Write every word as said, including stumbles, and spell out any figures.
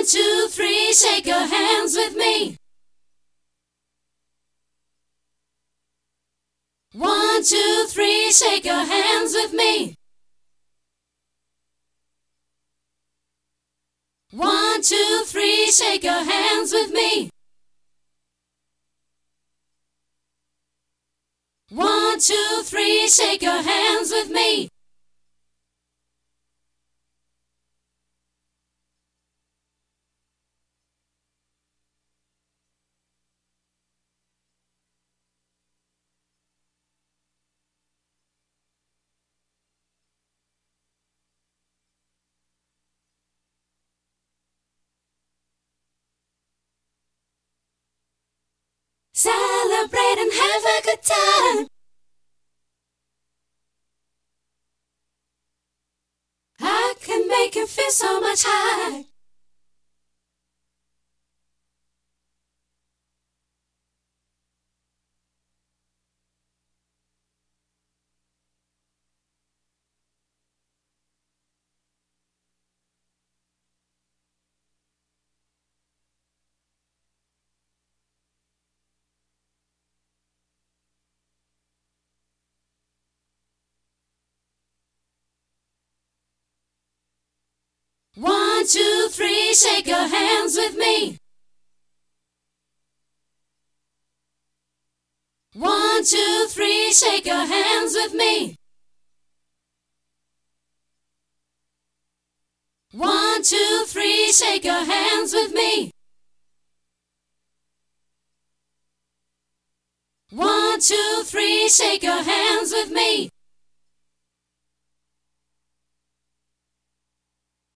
two, three, shake your hands with me. One, two, three, shake your hands with me. One, two, three, shake your hands with me. One, two, three, shake your hands with me. Celebrate and have a good time. I can make you feel so much higher. One, two, three, shake your hands with me. One, two, three, shake your hands with me. One, two, three, shake your hands with me. One, two, three, shake your hands with me.